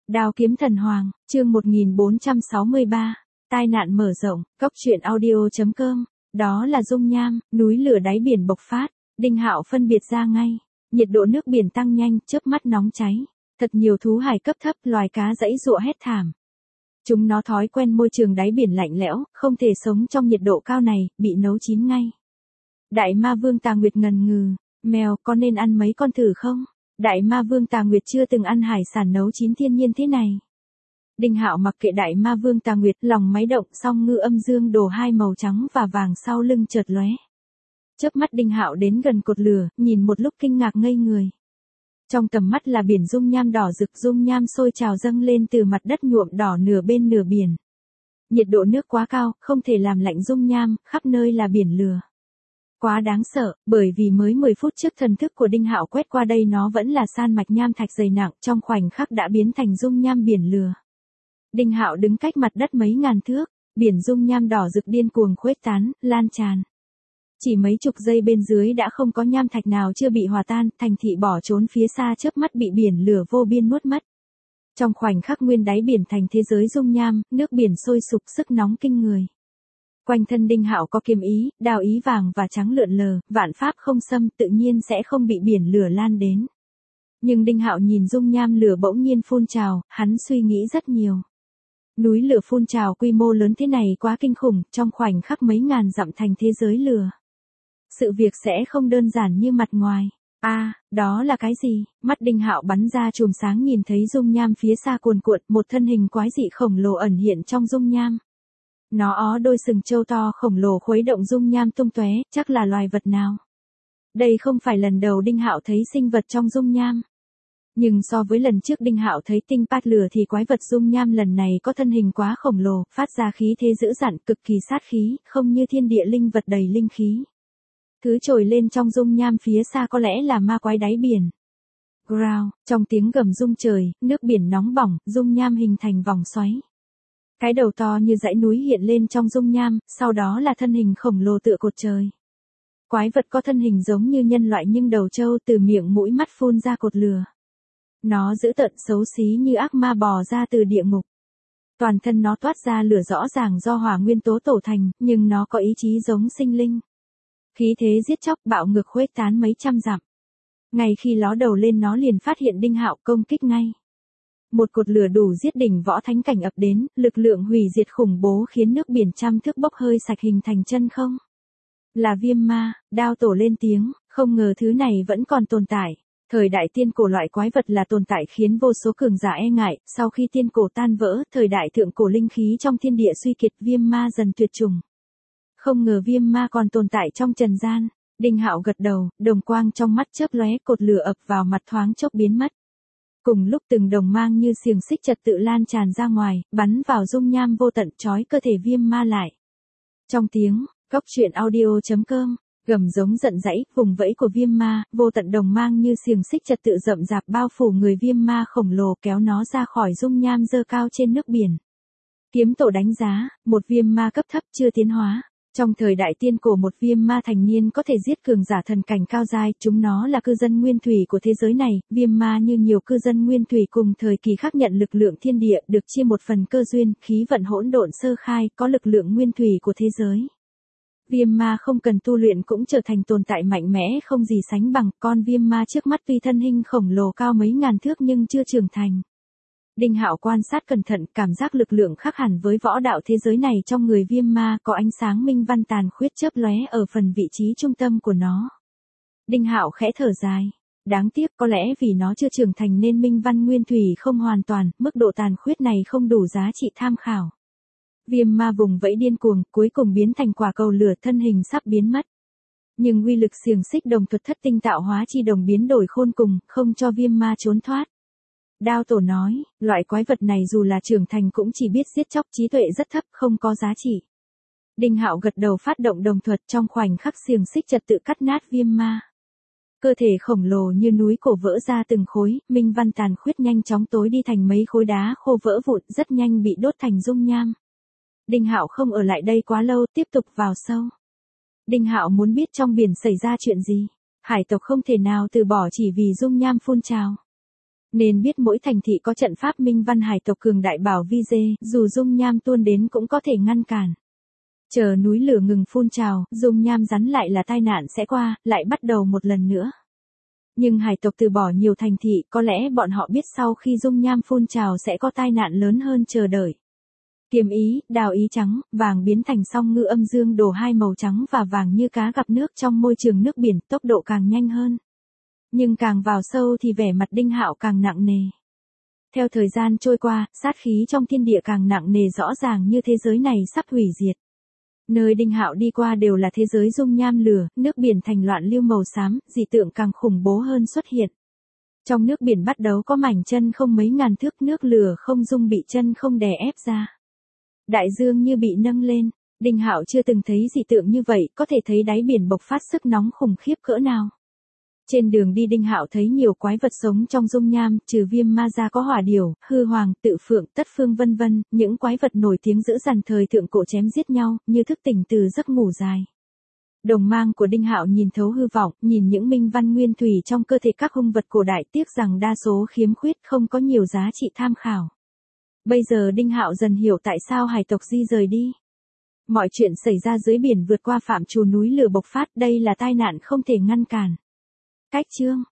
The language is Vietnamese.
Đao kiếm thần hoàng, chương 1463, tai nạn mở rộng, cốc truyện audio.com, đó là dung nham, núi lửa đáy biển bộc phát, Đinh Hạo phân biệt ra ngay, nhiệt độ nước biển tăng nhanh, chớp mắt nóng cháy, thật nhiều thú hải cấp thấp, loài cá giãy giụa hét thảm. Chúng nó thói quen môi trường đáy biển lạnh lẽo, không thể sống trong nhiệt độ cao này, bị nấu chín ngay. Đại ma vương Tà Nguyệt ngần ngừ, mèo, có nên ăn mấy con thử không? Đại ma vương Tà Nguyệt chưa từng ăn hải sản nấu chín thiên nhiên thế này. Đinh Hạo mặc kệ đại ma vương Tà Nguyệt, lòng máy động, song ngư âm dương đồ hai màu trắng và vàng sau lưng chợt lóe. Chớp mắt Đinh Hạo đến gần cột lửa, nhìn một lúc kinh ngạc ngây người. Trong tầm mắt là biển dung nham đỏ rực, dung nham sôi trào dâng lên từ mặt đất nhuộm đỏ nửa bên nửa biển. Nhiệt độ nước quá cao, không thể làm lạnh dung nham, khắp nơi là biển lửa. Quá đáng sợ, bởi vì mới 10 phút trước thần thức của Đinh Hạo quét qua đây nó vẫn là san mạch nham thạch dày nặng, trong khoảnh khắc đã biến thành dung nham biển lửa. Đinh Hạo đứng cách mặt đất mấy ngàn thước, biển dung nham đỏ rực điên cuồng khuếch tán, lan tràn. Chỉ mấy chục giây bên dưới đã không có nham thạch nào chưa bị hòa tan, thành thị bỏ trốn phía xa chớp mắt bị biển lửa vô biên nuốt mất. Trong khoảnh khắc nguyên đáy biển thành thế giới dung nham, nước biển sôi sục sức nóng kinh người. Quanh thân Đinh Hạo có kiếm ý, đao ý vàng và trắng lượn lờ, vạn pháp không xâm, tự nhiên sẽ không bị biển lửa lan đến. Nhưng Đinh Hạo nhìn dung nham lửa bỗng nhiên phun trào, hắn suy nghĩ rất nhiều. Núi lửa phun trào quy mô lớn thế này quá kinh khủng, trong khoảnh khắc mấy ngàn dặm thành thế giới lửa. Sự việc sẽ không đơn giản như mặt ngoài. Đó là cái gì? Mắt Đinh Hạo bắn ra chùm sáng nhìn thấy dung nham phía xa cuồn cuộn, một thân hình quái dị khổng lồ ẩn hiện trong dung nham. Nó ó đôi sừng trâu to khổng lồ khuấy động dung nham tung tóe, chắc là loài vật nào? Đây không phải lần đầu Đinh Hạo thấy sinh vật trong dung nham. Nhưng so với lần trước Đinh Hạo thấy tinh pat lửa thì quái vật dung nham lần này có thân hình quá khổng lồ, phát ra khí thế dữ dằn, cực kỳ sát khí, không như thiên địa linh vật đầy linh khí. Thứ trồi lên trong dung nham phía xa có lẽ là ma quái đáy biển. Growl, trong tiếng gầm rung trời, nước biển nóng bỏng, dung nham hình thành vòng xoáy. Cái đầu to như dãy núi hiện lên trong dung nham, sau đó là thân hình khổng lồ tựa cột trời. Quái vật có thân hình giống như nhân loại nhưng đầu trâu, từ miệng mũi mắt phun ra cột lửa. Nó dữ tợn xấu xí như ác ma bò ra từ địa ngục. Toàn thân nó toát ra lửa rõ ràng do hỏa nguyên tố tổ thành, nhưng nó có ý chí giống sinh linh. Khí thế giết chóc bạo ngược khuếch tán mấy trăm dặm. Ngay khi ló đầu lên nó liền phát hiện Đinh Hạo, công kích ngay. Một cột lửa đủ giết đỉnh võ thánh cảnh ập đến, lực lượng hủy diệt khủng bố khiến nước biển trăm thước bốc hơi sạch hình thành chân không. Là viêm ma, đao tổ lên tiếng, không ngờ thứ này vẫn còn tồn tại. Thời đại tiên cổ loại quái vật là tồn tại khiến vô số cường giả e ngại, sau khi tiên cổ tan vỡ, thời đại thượng cổ linh khí trong thiên địa suy kiệt, viêm ma dần tuyệt chủng. Không ngờ viêm ma còn tồn tại trong trần gian. Đinh Hạo gật đầu, đồng quang trong mắt chớp lóe, cột lửa ập vào mặt thoáng chốc biến mất. Cùng lúc từng đồng mang như xiềng xích trật tự lan tràn ra ngoài, bắn vào dung nham vô tận, trói cơ thể viêm ma lại. Trong tiếng, cốc truyện audio.com, gầm giống giận dãy, vùng vẫy của viêm ma, vô tận đồng mang như xiềng xích trật tự rậm rạp bao phủ người viêm ma khổng lồ, kéo nó ra khỏi dung nham dơ cao trên nước biển. Kiếm tổ đánh giá, một viêm ma cấp thấp chưa tiến hóa. Trong thời đại tiên cổ một viêm ma thành niên có thể giết cường giả thần cảnh cao giai, chúng nó là cư dân nguyên thủy của thế giới này, viêm ma như nhiều cư dân nguyên thủy cùng thời kỳ khác nhận lực lượng thiên địa, được chia một phần cơ duyên, khí vận hỗn độn sơ khai, có lực lượng nguyên thủy của thế giới. Viêm ma không cần tu luyện cũng trở thành tồn tại mạnh mẽ không gì sánh bằng, con viêm ma trước mắt tuy thân hình khổng lồ cao mấy ngàn thước nhưng chưa trưởng thành. Đinh Hạo quan sát cẩn thận, cảm giác lực lượng khác hẳn với võ đạo thế giới này, trong người viêm ma có ánh sáng minh văn tàn khuyết chớp lóe ở phần vị trí trung tâm của nó. Đinh Hạo khẽ thở dài. Đáng tiếc, có lẽ vì nó chưa trưởng thành nên minh văn nguyên thủy không hoàn toàn, mức độ tàn khuyết này không đủ giá trị tham khảo. Viêm ma vùng vẫy điên cuồng, cuối cùng biến thành quả cầu lửa, thân hình sắp biến mất. Nhưng uy lực xiềng xích đồng thuật thất tinh tạo hóa chi đồng biến đổi khôn cùng, không cho viêm ma trốn thoát. Đao tổ nói, loại quái vật này dù là trưởng thành cũng chỉ biết giết chóc, trí tuệ rất thấp, không có giá trị. Đinh Hạo gật đầu phát động đồng thuật, trong khoảnh khắc xiềng xích trật tự cắt nát viêm ma. Cơ thể khổng lồ như núi cổ vỡ ra từng khối, minh văn tàn khuyết nhanh chóng tối đi thành mấy khối đá khô vỡ vụn, rất nhanh bị đốt thành dung nham. Đinh Hạo không ở lại đây quá lâu, tiếp tục vào sâu. Đinh Hạo muốn biết trong biển xảy ra chuyện gì. Hải tộc không thể nào từ bỏ chỉ vì dung nham phun trào. Nên biết mỗi thành thị có trận pháp minh văn hải tộc cường đại bảo vi dê, dù dung nham tuôn đến cũng có thể ngăn cản. Chờ núi lửa ngừng phun trào, dung nham rắn lại là tai nạn sẽ qua, lại bắt đầu một lần nữa. Nhưng hải tộc từ bỏ nhiều thành thị, có lẽ bọn họ biết sau khi dung nham phun trào sẽ có tai nạn lớn hơn chờ đợi. Kiềm ý, đào ý trắng, vàng biến thành song ngư âm dương đổ hai màu trắng và vàng như cá gặp nước trong môi trường nước biển, tốc độ càng nhanh hơn. Nhưng càng vào sâu thì vẻ mặt Đinh Hạo càng nặng nề. Theo thời gian trôi qua, sát khí trong thiên địa càng nặng nề rõ ràng như thế giới này sắp hủy diệt. Nơi Đinh Hạo đi qua đều là thế giới dung nham lửa, nước biển thành loạn lưu màu xám, dị tượng càng khủng bố hơn xuất hiện. Trong nước biển bắt đầu có mảnh chân không mấy ngàn thước, nước lửa không dung bị chân không đè ép ra. Đại dương như bị nâng lên, Đinh Hạo chưa từng thấy dị tượng như vậy, có thể thấy đáy biển bộc phát sức nóng khủng khiếp cỡ nào. Trên đường đi Đinh Hạo thấy nhiều quái vật sống trong dung nham, trừ viêm ma ra có hỏa điểu, hư hoàng, tự phượng, tất phương vân vân, những quái vật nổi tiếng dữ dằn thời thượng cổ chém giết nhau, như thức tỉnh từ giấc ngủ dài. Đồng mang của Đinh Hạo nhìn thấu hư vọng, nhìn những minh văn nguyên thủy trong cơ thể các hung vật cổ đại, tiếc rằng đa số khiếm khuyết không có nhiều giá trị tham khảo. Bây giờ Đinh Hạo dần hiểu tại sao hải tộc di rời đi. Mọi chuyện xảy ra dưới biển vượt qua phạm trù núi lửa bộc phát, đây là tai nạn không thể ngăn cản. Cách chương